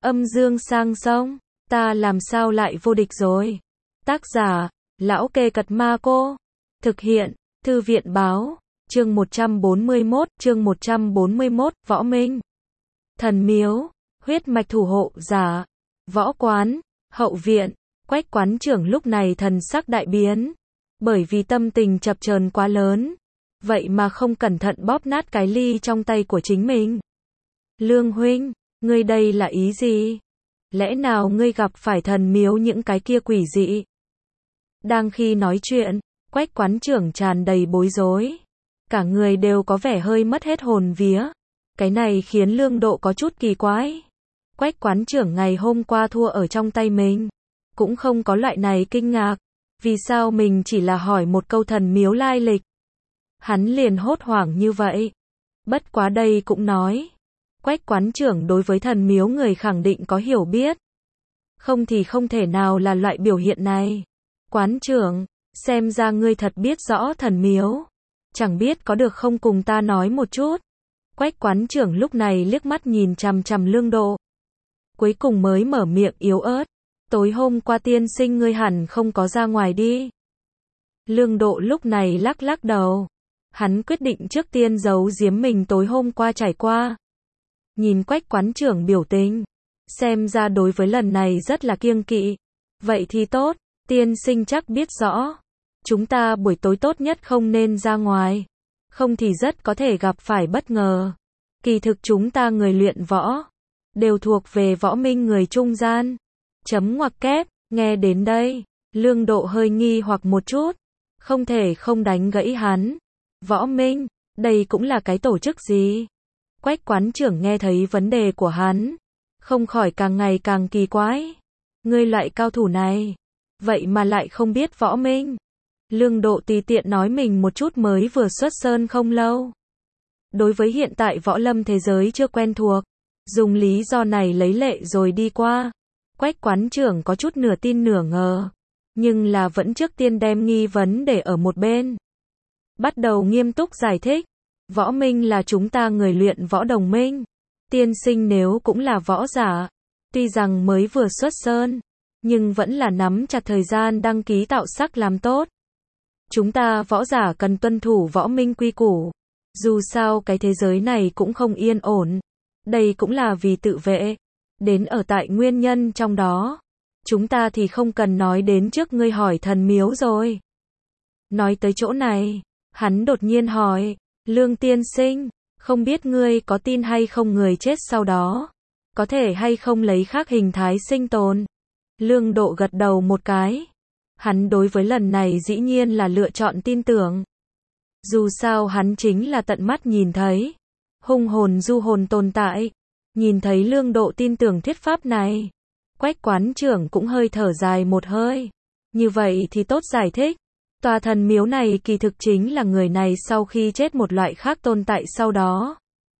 Âm dương sang sông, ta làm sao lại vô địch rồi. Tác giả, Lão Kê Cật Ma Cô. Thực hiện, Thư viện báo, chương 141, Võ Minh. Thần miếu, huyết mạch thủ hộ giả, võ quán, hậu viện, Quách quán trưởng lúc này thần sắc đại biến. Bởi vì tâm tình chập chờn quá lớn, vậy mà không cẩn thận bóp nát cái ly trong tay của chính mình. Lương huynh, ngươi đây là ý gì? Lẽ nào ngươi gặp phải thần miếu những cái kia quỷ dị? Đang khi nói chuyện, Quách quán trưởng tràn đầy bối rối. Cả người đều có vẻ hơi mất hết hồn vía. Cái này khiến Lương Độ có chút kỳ quái. Quách quán trưởng ngày hôm qua thua ở trong tay mình. Cũng không có loại này kinh ngạc. Vì sao mình chỉ là hỏi một câu thần miếu lai lịch? Hắn liền hốt hoảng như vậy. Bất quá đây cũng nói. Quách quán trưởng đối với thần miếu người khẳng định có hiểu biết. Không thì không thể nào là loại biểu hiện này. Quán trưởng, xem ra ngươi thật biết rõ thần miếu. Chẳng biết có được không cùng ta nói một chút. Quách quán trưởng lúc này liếc mắt nhìn chằm chằm Lương Độ. Cuối cùng mới mở miệng yếu ớt. Tối hôm qua tiên sinh ngươi hẳn không có ra ngoài đi. Lương Độ lúc này lắc lắc đầu. Hắn quyết định trước tiên giấu giếm mình tối hôm qua trải qua. Nhìn Quách quán trưởng biểu tình. Xem ra đối với lần này rất là kiêng kỵ. Vậy thì tốt, tiên sinh chắc biết rõ. Chúng ta buổi tối tốt nhất không nên ra ngoài. Không thì rất có thể gặp phải bất ngờ. Kỳ thực chúng ta người luyện võ. Đều thuộc về võ minh người trung gian. Chấm ngoặc kép, nghe đến đây. Lương Độ hơi nghi hoặc một chút. Không thể không đánh gãy hắn. Võ minh, đây cũng là cái tổ chức gì? Quách quán trưởng nghe thấy vấn đề của hắn. Không khỏi càng ngày càng kỳ quái. Ngươi loại cao thủ này. Vậy mà lại không biết võ minh. Lương Độ tùy tiện nói mình một chút mới vừa xuất sơn không lâu. Đối với hiện tại võ lâm thế giới chưa quen thuộc. Dùng lý do này lấy lệ rồi đi qua. Quách quán trưởng có chút nửa tin nửa ngờ. Nhưng là vẫn trước tiên đem nghi vấn để ở một bên. Bắt đầu nghiêm túc giải thích. Võ minh là chúng ta người luyện võ đồng minh. Tiên sinh nếu cũng là võ giả. Tuy rằng mới vừa xuất sơn. Nhưng vẫn là nắm chặt thời gian đăng ký tạo sắc làm tốt. Chúng ta võ giả cần tuân thủ võ minh quy củ. Dù sao cái thế giới này cũng không yên ổn. Đây cũng là vì tự vệ. Đến ở tại nguyên nhân trong đó. Chúng ta thì không cần nói đến trước ngươi hỏi thần miếu rồi. Nói tới chỗ này. Hắn đột nhiên hỏi. Lương tiên sinh. Không biết ngươi có tin hay không người chết sau đó. Có thể hay không lấy khác hình thái sinh tồn. Lương Độ gật đầu một cái. Hắn đối với lần này dĩ nhiên là lựa chọn tin tưởng. Dù sao hắn chính là tận mắt nhìn thấy. Hung hồn du hồn tồn tại. Nhìn thấy Lương Độ tin tưởng thuyết pháp này. Quách quán trưởng cũng hơi thở dài một hơi. Như vậy thì tốt giải thích. Tòa thần miếu này kỳ thực chính là người này sau khi chết một loại khác tồn tại sau đó.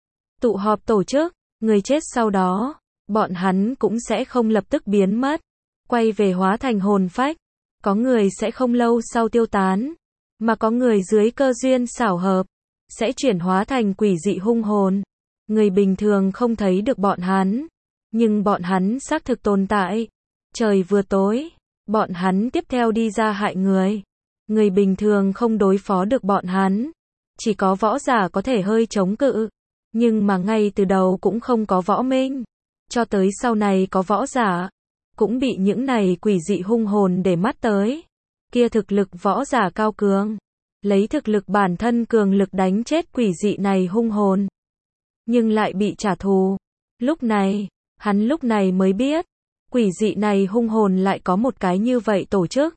Tụ họp tổ chức, người chết sau đó. Bọn hắn cũng sẽ không lập tức biến mất. Quay về hóa thành hồn phách. Có người sẽ không lâu sau tiêu tán. Mà có người dưới cơ duyên xảo hợp. Sẽ chuyển hóa thành quỷ dị hung hồn. Người bình thường không thấy được bọn hắn. Nhưng bọn hắn xác thực tồn tại. Trời vừa tối. Bọn hắn tiếp theo đi ra hại người. Người bình thường không đối phó được bọn hắn. Chỉ có võ giả có thể hơi chống cự. Nhưng mà ngay từ đầu cũng không có võ minh. Cho tới sau này có võ giả. Cũng bị những này quỷ dị hung hồn để mắt tới. Kia thực lực võ giả cao cường. Lấy thực lực bản thân cường lực đánh chết quỷ dị này hung hồn. Nhưng lại bị trả thù. Lúc này, hắn lúc này mới biết. Quỷ dị này hung hồn lại có một cái như vậy tổ chức.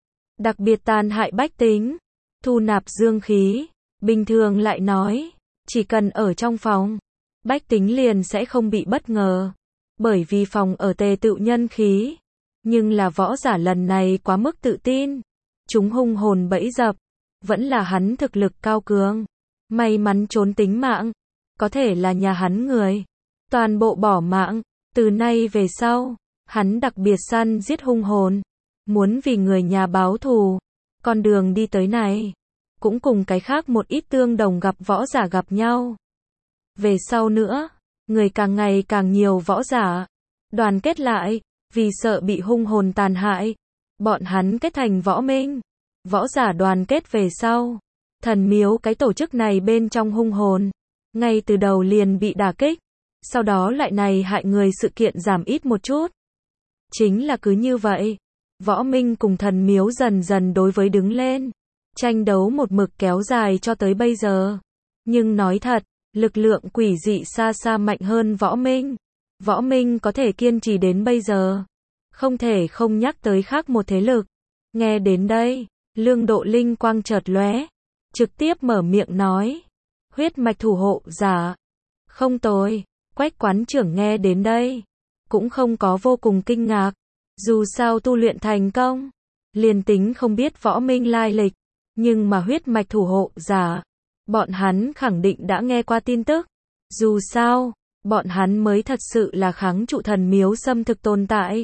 Đặc biệt tàn hại bách tính. Thu nạp dương khí. Bình thường lại nói. Chỉ cần ở trong phòng. Bách tính liền sẽ không bị bất ngờ. Bởi vì phòng ở tề tựu nhân khí. Nhưng là võ giả lần này quá mức tự tin. Chúng hung hồn bẫy dập. Vẫn là hắn thực lực cao cường. May mắn trốn tính mạng. Có thể là nhà hắn người. Toàn bộ bỏ mạng. Từ nay về sau. Hắn đặc biệt săn giết hung hồn. Muốn vì người nhà báo thù. Con đường đi tới này. Cũng cùng cái khác một ít tương đồng gặp võ giả gặp nhau. Về sau nữa. Người càng ngày càng nhiều võ giả. đoàn kết lại, vì sợ bị hung hồn tàn hại. Bọn hắn kết thành võ minh, võ giả đoàn kết về sau. Thần miếu cái tổ chức này bên trong hung hồn, ngay từ đầu liền bị đả kích, sau đó lại này hại người sự kiện giảm ít một chút. Chính là cứ như vậy, võ minh cùng thần miếu dần dần đối với đứng lên, tranh đấu một mực kéo dài cho tới bây giờ. Nhưng nói thật, lực lượng quỷ dị xa xa mạnh hơn võ minh. Võ minh có thể kiên trì đến bây giờ, không thể không nhắc tới khác một thế lực. Nghe đến đây, Lương Độ linh quang chợt lóe, trực tiếp mở miệng nói, huyết mạch thủ hộ giả. Không tồi. Quách quán trưởng nghe đến đây, cũng không có vô cùng kinh ngạc. Dù sao tu luyện thành công, liền tính không biết võ minh lai lịch, nhưng mà huyết mạch thủ hộ giả, bọn hắn khẳng định đã nghe qua tin tức. Dù sao, bọn hắn mới thật sự là kháng trụ thần miếu xâm thực tồn tại.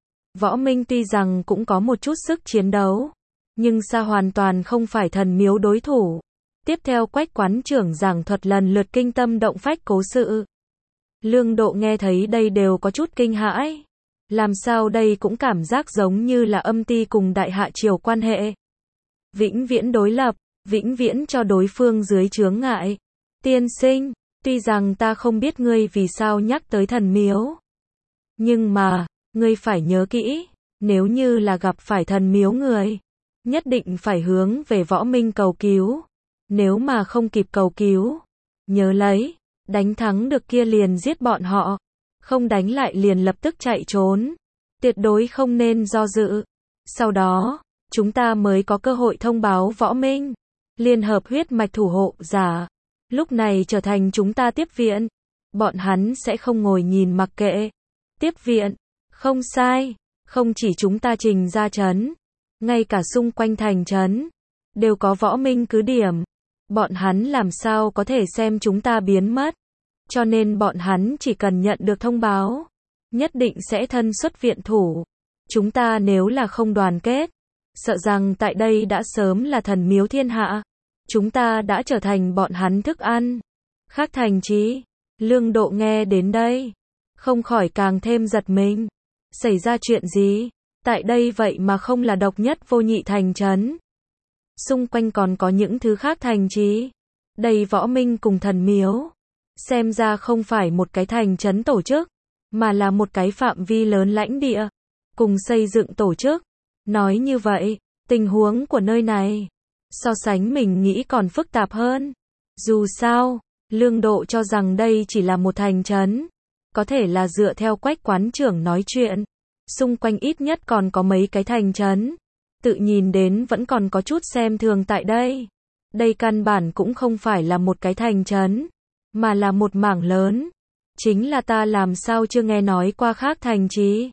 Võ minh tuy rằng cũng có một chút sức chiến đấu, nhưng xa hoàn toàn không phải thần miếu đối thủ. Tiếp theo Quách quán trưởng giảng thuật lần lượt kinh tâm động phách cố sự. Lương Độ nghe thấy đây đều có chút kinh hãi. Làm sao đây cũng cảm giác giống như là âm ty cùng đại hạ triều quan hệ. Vĩnh viễn đối lập, vĩnh viễn cho đối phương dưới chướng ngại. Tiên sinh, tuy rằng ta không biết ngươi vì sao nhắc tới thần miếu, nhưng mà, ngươi phải nhớ kỹ, nếu như là gặp phải thần miếu người, nhất định phải hướng về võ minh cầu cứu. Nếu mà không kịp cầu cứu, nhớ lấy, đánh thắng được kia liền giết bọn họ, không đánh lại liền lập tức chạy trốn. Tuyệt đối không nên do dự. Sau đó, chúng ta mới có cơ hội thông báo võ minh, liên hợp huyết mạch thủ hộ giả, lúc này trở thành chúng ta tiếp viện. Bọn hắn sẽ không ngồi nhìn mặc kệ. Tiếp viện, không sai, không chỉ chúng ta trình ra trấn, ngay cả xung quanh thành trấn, đều có võ minh cứ điểm. Bọn hắn làm sao có thể xem chúng ta biến mất. Cho nên bọn hắn chỉ cần nhận được thông báo, nhất định sẽ thân xuất viện thủ. Chúng ta nếu là không đoàn kết, sợ rằng tại đây đã sớm là thần miếu thiên hạ. Chúng ta đã trở thành bọn hắn thức ăn. Khác thành trí, Lương Độ nghe đến đây, không khỏi càng thêm giật mình. Xảy ra chuyện gì? Tại đây vậy mà không là độc nhất vô nhị thành trấn. Xung quanh còn có những thứ khác thành trí. Đây võ minh cùng thần miếu, xem ra không phải một cái thành trấn tổ chức, mà là một cái phạm vi lớn lãnh địa, cùng xây dựng tổ chức. Nói như vậy, tình huống của nơi này, so sánh mình nghĩ còn phức tạp hơn. Dù sao, Lương Độ cho rằng đây chỉ là một thành trấn. Có thể là dựa theo Quách quán trưởng nói chuyện, xung quanh ít nhất còn có mấy cái thành trấn. Tự nhìn đến vẫn còn có chút xem thường tại đây. Đây căn bản cũng không phải là một cái thành trấn, mà là một mảng lớn. Chính là ta làm sao chưa nghe nói qua khác thành trí.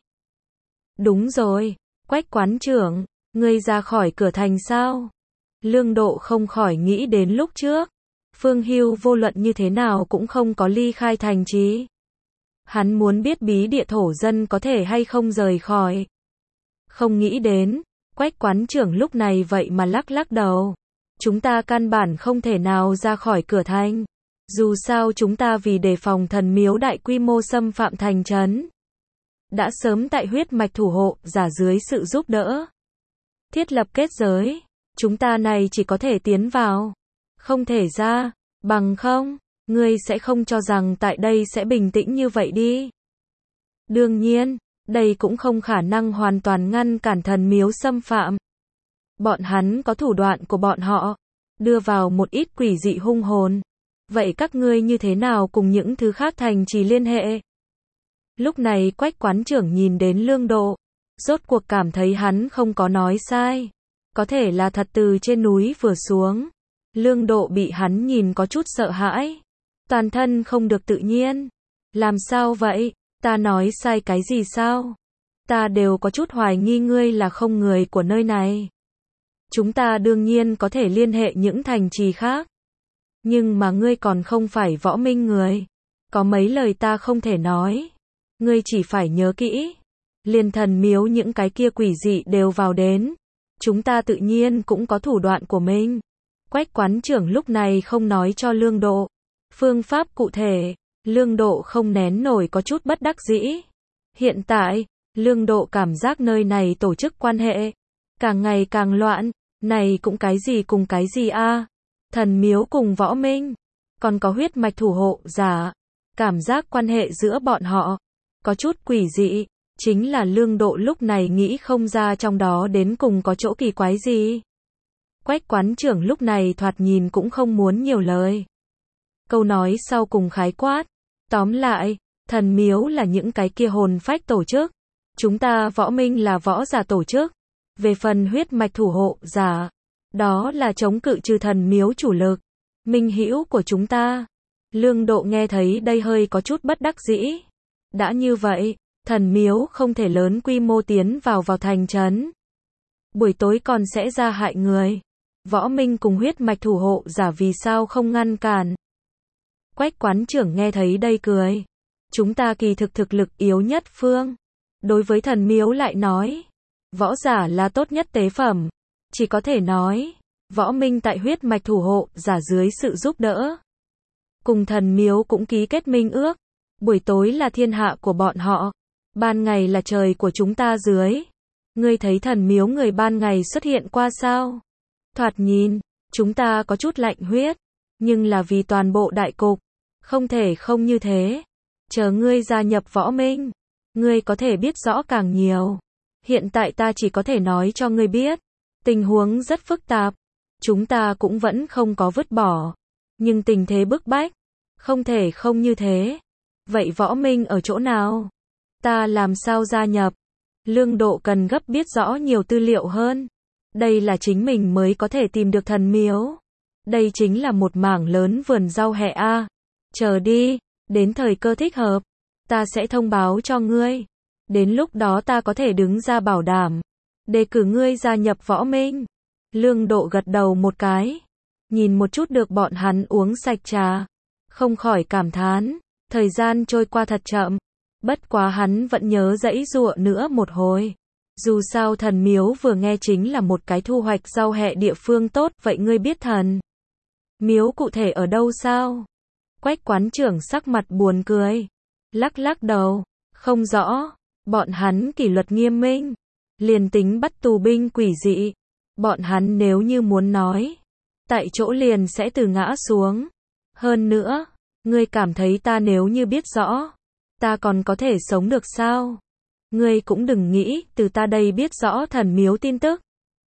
Đúng rồi, Quách quán trưởng, ngươi ra khỏi cửa thành sao? Lương Độ không khỏi nghĩ đến lúc trước, Phương Hưu vô luận như thế nào cũng không có ly khai thành trí. Hắn muốn biết bí địa thổ dân có thể hay không rời khỏi. Không nghĩ đến, Quách quán trưởng lúc này vậy mà lắc lắc đầu. Chúng ta căn bản không thể nào ra khỏi cửa thành. Dù sao chúng ta vì đề phòng thần miếu đại quy mô xâm phạm thành trấn, đã sớm tại huyết mạch thủ hộ giả dưới sự giúp đỡ, thiết lập kết giới. Chúng ta này chỉ có thể tiến vào, không thể ra, bằng không, ngươi sẽ không cho rằng tại đây sẽ bình tĩnh như vậy đi. Đương nhiên, đây cũng không khả năng hoàn toàn ngăn cản thần miếu xâm phạm. Bọn hắn có thủ đoạn của bọn họ, đưa vào một ít quỷ dị hung hồn. Vậy các ngươi như thế nào cùng những thứ khác thành trì liên hệ? Lúc này Quách quán trưởng nhìn đến Lương Độ, rốt cuộc cảm thấy hắn không có nói sai. Có thể là thật từ trên núi vừa xuống, Lương Độ bị hắn nhìn có chút sợ hãi, toàn thân không được tự nhiên. Làm sao vậy? Ta nói sai cái gì sao? Ta đều có chút hoài nghi ngươi là không người của nơi này. Chúng ta đương nhiên có thể liên hệ những thành trì khác. Nhưng mà ngươi còn không phải võ minh người. Có mấy lời ta không thể nói. Ngươi chỉ phải nhớ kỹ. Liên thần miếu những cái kia quỷ dị đều vào đến. Chúng ta tự nhiên cũng có thủ đoạn của mình. Quách quán trưởng lúc này không nói cho Lương Độ phương pháp cụ thể. Lương Độ không nén nổi có chút bất đắc dĩ. Hiện tại, Lương Độ cảm giác nơi này tổ chức quan hệ càng ngày càng loạn, này cũng cái gì cùng cái gì a? Thần miếu cùng võ minh, còn có huyết mạch thủ hộ giả, cảm giác quan hệ giữa bọn họ có chút quỷ dị, chính là Lương Độ lúc này nghĩ không ra trong đó đến cùng có chỗ kỳ quái gì. Quách quán trưởng lúc này thoạt nhìn cũng không muốn nhiều lời. Câu nói sau cùng khái quát, tóm lại, thần miếu là những cái kia hồn phách tổ chức, chúng ta võ minh là võ giả tổ chức, về phần huyết mạch thủ hộ giả, đó là chống cự trừ thần miếu chủ lực, minh hữu của chúng ta. Lương Độ nghe thấy đây hơi có chút bất đắc dĩ. Đã như vậy, thần miếu không thể lớn quy mô tiến vào thành trấn. Buổi tối còn sẽ ra hại người. Võ minh cùng huyết mạch thủ hộ giả vì sao không ngăn cản? Quách quán trưởng nghe thấy đây cười. Chúng ta kỳ thực lực yếu nhất phương. Đối với thần miếu lại nói, võ giả là tốt nhất tế phẩm. Chỉ có thể nói, võ minh tại huyết mạch thủ hộ giả dưới sự giúp đỡ. Cùng thần miếu cũng ký kết minh ước. Buổi tối là thiên hạ của bọn họ. Ban ngày là trời của chúng ta dưới. Ngươi thấy thần miếu người ban ngày xuất hiện qua sao? Thoạt nhìn, chúng ta có chút lạnh huyết. Nhưng là vì toàn bộ đại cục. Không thể không như thế. Chờ ngươi gia nhập võ minh. Ngươi có thể biết rõ càng nhiều. Hiện tại ta chỉ có thể nói cho ngươi biết. Tình huống rất phức tạp. Chúng ta cũng vẫn không có vứt bỏ. Nhưng tình thế bức bách. Không thể không như thế. Vậy võ minh ở chỗ nào? Ta làm sao gia nhập? Lương Độ cần gấp biết rõ nhiều tư liệu hơn. Đây là chính mình mới có thể tìm được thần miếu. Đây chính là một mảng lớn vườn rau hẹ a. Chờ đi, đến thời cơ thích hợp, ta sẽ thông báo cho ngươi. Đến lúc đó ta có thể đứng ra bảo đảm, đề cử ngươi gia nhập võ minh. Lương Độ gật đầu một cái, nhìn một chút được bọn hắn uống sạch trà, không khỏi cảm thán, thời gian trôi qua thật chậm. Bất quá hắn vẫn nhớ giãy giụa nữa một hồi. Dù sao thần miếu vừa nghe chính là một cái thu hoạch rau hẹ địa phương tốt, vậy ngươi biết thần miếu cụ thể ở đâu sao? Quách quán trưởng sắc mặt buồn cười, lắc lắc đầu, không rõ, bọn hắn kỷ luật nghiêm minh, liền tính bắt tù binh quỷ dị, bọn hắn nếu như muốn nói, tại chỗ liền sẽ từ ngã xuống. Hơn nữa, ngươi cảm thấy ta nếu như biết rõ, ta còn có thể sống được sao? Ngươi cũng đừng nghĩ từ ta đây biết rõ thần miếu tin tức.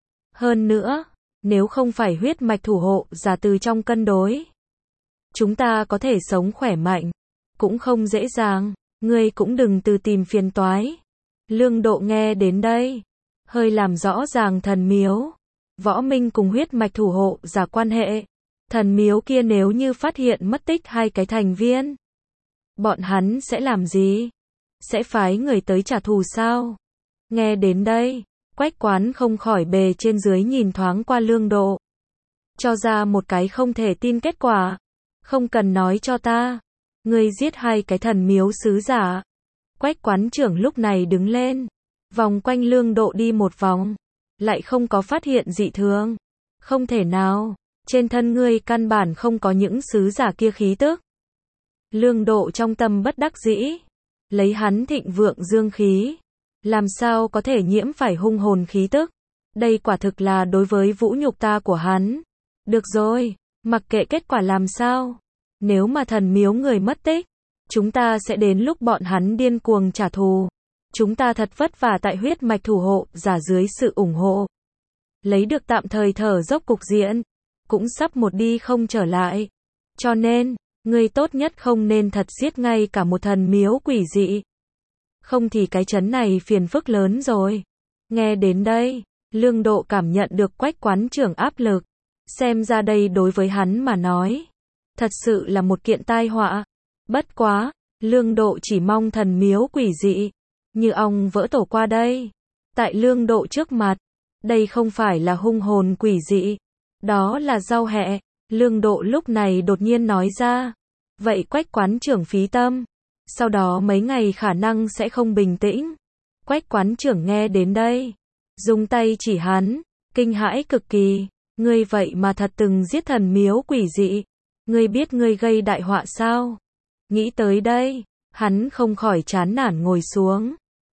Hơn nữa, nếu không phải huyết mạch thủ hộ giả từ trong cân đối, chúng ta có thể sống khỏe mạnh, cũng không dễ dàng. Ngươi cũng đừng từ tìm phiền toái. Lương Độ nghe đến đây, hơi làm rõ ràng thần miếu, võ minh cùng huyết mạch thủ hộ giả quan hệ. Thần miếu kia nếu như phát hiện mất tích hai cái thành viên, bọn hắn sẽ làm gì? Sẽ phái người tới trả thù sao? Nghe đến đây, Quách quán không khỏi bề trên dưới nhìn thoáng qua Lương Độ, cho ra một cái không thể tin kết quả. Không cần nói cho ta, ngươi giết hai cái thần miếu sứ giả. Quách quán trưởng lúc này đứng lên, vòng quanh Lương Độ đi một vòng, lại không có phát hiện dị thường. Không thể nào, trên thân ngươi căn bản không có những sứ giả kia khí tức. Lương Độ trong tâm bất đắc dĩ, lấy hắn thịnh vượng dương khí, làm sao có thể nhiễm phải hung hồn khí tức. Đây quả thực là đối với vũ nhục ta của hắn. Được rồi, mặc kệ kết quả làm sao, nếu mà thần miếu người mất tích, chúng ta sẽ đến lúc bọn hắn điên cuồng trả thù. Chúng ta thật vất vả tại huyết mạch thủ hộ giả dưới sự ủng hộ, lấy được tạm thời thở dốc cục diện, cũng sắp một đi không trở lại. Cho nên, ngươi tốt nhất không nên thật giết ngay cả một thần miếu quỷ dị. Không thì cái trấn này phiền phức lớn rồi. Nghe đến đây, Lương Độ cảm nhận được Quách quán trưởng áp lực. Xem ra đây đối với hắn mà nói, thật sự là một kiện tai họa. Bất quá, Lương Độ chỉ mong thần miếu quỷ dị như ong vỡ tổ qua đây. Tại Lương Độ trước mặt, đây không phải là hung hồn quỷ dị, đó là rau hẹ. Lương Độ lúc này đột nhiên nói ra. Vậy Quách quán trưởng phí tâm, sau đó mấy ngày khả năng sẽ không bình tĩnh. Quách quán trưởng nghe đến đây, dùng tay chỉ hắn, kinh hãi cực kỳ. Ngươi vậy mà thật từng giết thần miếu quỷ dị. Ngươi biết ngươi gây đại họa sao? Nghĩ tới đây, hắn không khỏi chán nản ngồi xuống.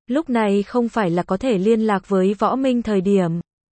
Lúc này không phải là có thể liên lạc với Võ Minh thời điểm.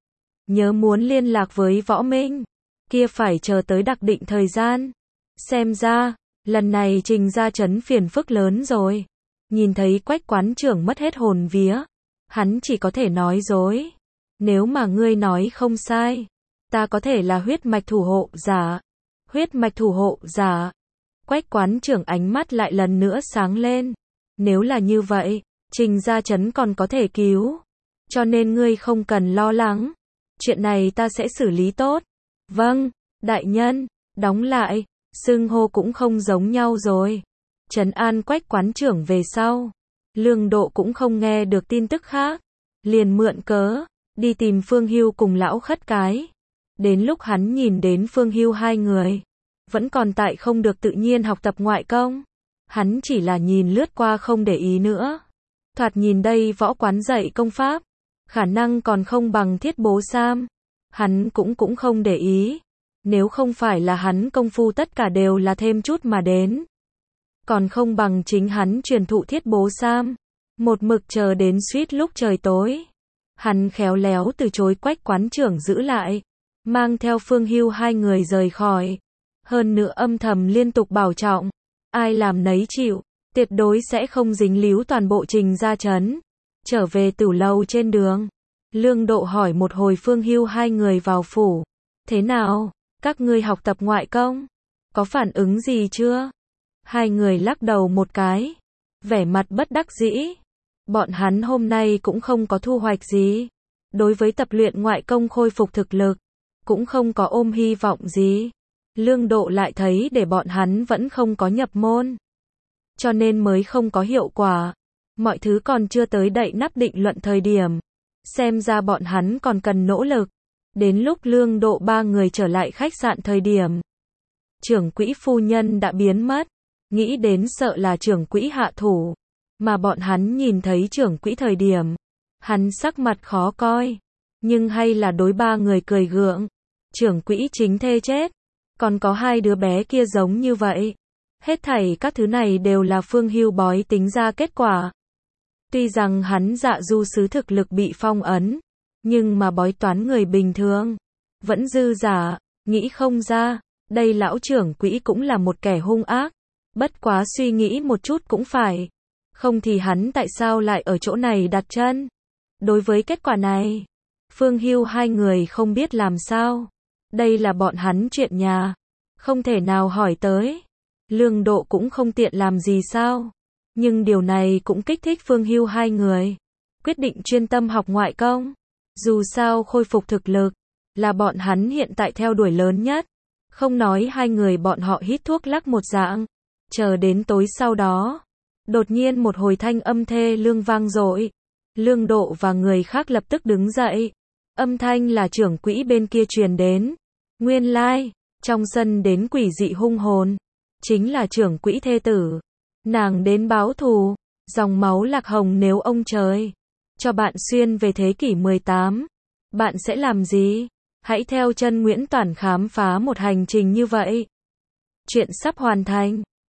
Nhớ muốn liên lạc với Võ Minh, kia phải chờ tới đặc định thời gian. Xem ra, lần này Trình Gia Trấn phiền phức lớn rồi. Nhìn thấy Quách quán trưởng mất hết hồn vía, hắn chỉ có thể nói dối. Nếu mà ngươi nói không sai, ta có thể là huyết mạch thủ hộ giả. Huyết mạch thủ hộ giả. Quách quán trưởng ánh mắt lại lần nữa sáng lên. Nếu là như vậy, Trình Gia Trấn còn có thể cứu. Cho nên ngươi không cần lo lắng. Chuyện này ta sẽ xử lý tốt. Vâng, đại nhân. Đóng lại, xưng hô cũng không giống nhau rồi. Trấn an Quách quán trưởng về sau. Lương Độ cũng không nghe được tin tức khác. Liền mượn cớ, đi tìm Phương Hưu cùng lão khất cái. Đến lúc hắn nhìn đến Phương Hưu hai người, vẫn còn tại không được tự nhiên học tập ngoại công. Hắn chỉ là nhìn lướt qua không để ý nữa. Thoạt nhìn đây võ quán dạy công pháp, khả năng còn không bằng Thiết Bố Sam. Hắn cũng không để ý. Nếu không phải là hắn công phu tất cả đều là thêm chút mà đến. Còn không bằng chính hắn truyền thụ Thiết Bố Sam. Một mực chờ đến suýt lúc trời tối. Hắn khéo léo từ chối Quách quán trưởng giữ lại. Mang theo Phương Hưu hai người rời khỏi. Hơn nữa âm thầm liên tục bảo trọng. Ai làm nấy chịu. Tuyệt đối sẽ không dính líu toàn bộ Trình Gia Trấn. Trở về Tử Lầu trên đường. Lương Độ hỏi một hồi Phương Hưu hai người vào phủ. Thế nào? Các ngươi học tập ngoại công? Có phản ứng gì chưa? Hai người lắc đầu một cái. Vẻ mặt bất đắc dĩ. Bọn hắn hôm nay cũng không có thu hoạch gì. Đối với tập luyện ngoại công khôi phục thực lực, cũng không có ôm hy vọng gì. Lương Độ lại thấy để bọn hắn vẫn không có nhập môn. Cho nên mới không có hiệu quả. Mọi thứ còn chưa tới đậy nắp định luận thời điểm. Xem ra bọn hắn còn cần nỗ lực. Đến lúc Lương Độ ba người trở lại khách sạn thời điểm, trưởng quỹ phu nhân đã biến mất. Nghĩ đến sợ là trưởng quỹ hạ thủ. Mà bọn hắn nhìn thấy trưởng quỹ thời điểm, hắn sắc mặt khó coi. Nhưng hay là đối ba người cười gượng. Trưởng quỹ chính thê chết. Còn có hai đứa bé kia giống như vậy. Hết thảy các thứ này đều là Phương Hưu bói tính ra kết quả. Tuy rằng hắn Dạ Du sứ thực lực bị phong ấn, nhưng mà bói toán người bình thường vẫn dư giả. Nghĩ không ra, đây lão trưởng quỹ cũng là một kẻ hung ác. Bất quá suy nghĩ một chút cũng phải. Không thì hắn tại sao lại ở chỗ này đặt chân? Đối với kết quả này, Phương Hưu hai người không biết làm sao. Đây là bọn hắn chuyện nhà, không thể nào hỏi tới. Lương Độ cũng không tiện làm gì sao. Nhưng điều này cũng kích thích Phương Hưu hai người. Quyết định chuyên tâm học ngoại công. Dù sao khôi phục thực lực, là bọn hắn hiện tại theo đuổi lớn nhất. Không nói hai người bọn họ hít thuốc lắc một dạng. Chờ đến tối sau đó, đột nhiên một hồi thanh âm thê lương vang dội. Lương Độ và người khác lập tức đứng dậy. Âm thanh là trưởng quỹ bên kia truyền đến. Nguyên lai, trong sân đến quỷ dị hung hồn. Chính là trưởng quỹ thê tử. Nàng đến báo thù. Dòng máu lạc hồng nếu ông trời cho bạn xuyên về thế kỷ 18, bạn sẽ làm gì? Hãy theo chân Nguyễn Toản khám phá một hành trình như vậy. Chuyện sắp hoàn thành.